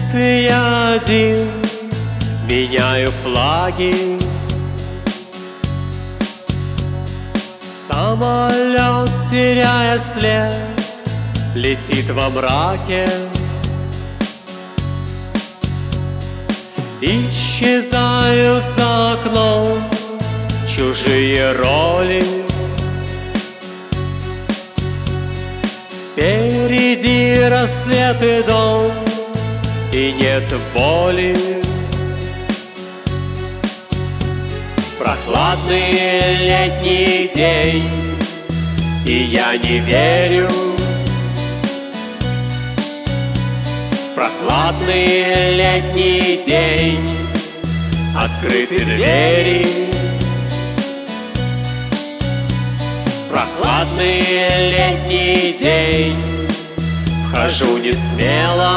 и я один меняю флаги. Самолет, теряя след, летит во мраке. Исчезают за окном чужие роли. Впереди рассвет и дом, и нет боли. Прохладный летний день, и я не верю. В прохладный летний день открыты двери. В прохладный летний день вхожу не смело.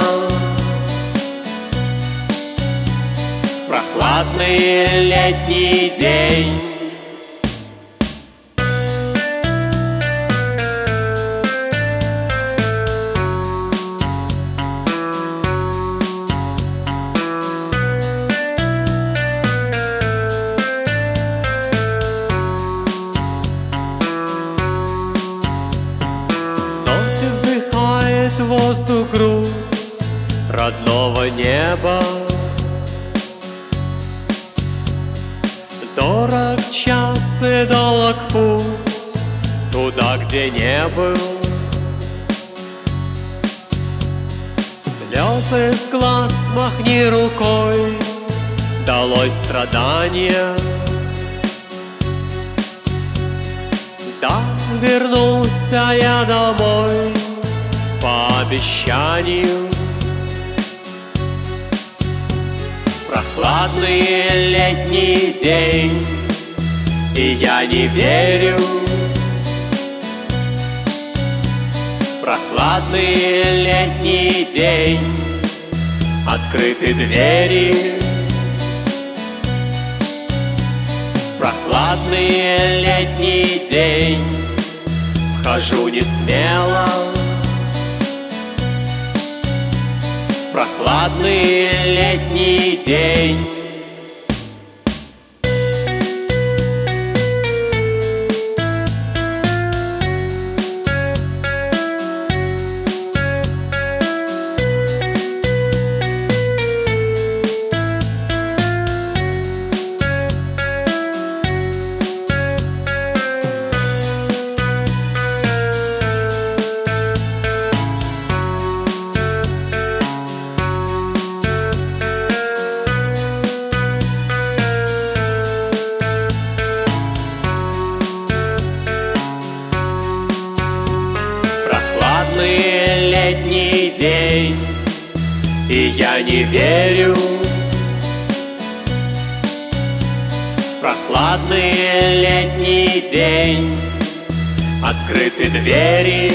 В прохладный летний день. Воздух груз родного неба. Дорог час и долг путь туда, где не был. Слезы с глаз махни рукой, долой страдания. Да, вернулся я домой по обещанию. Прохладный летний день, и я не верю. Прохладный летний день, открыты двери. Прохладный летний день вхожу не смело. Прохладный летний день. Летний день, и я не верю. Прохладный летний день, открыты двери.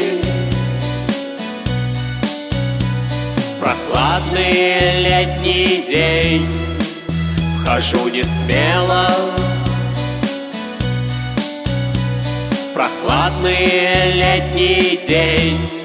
Прохладный летний день, вхожу не смело. Прохладный летний день.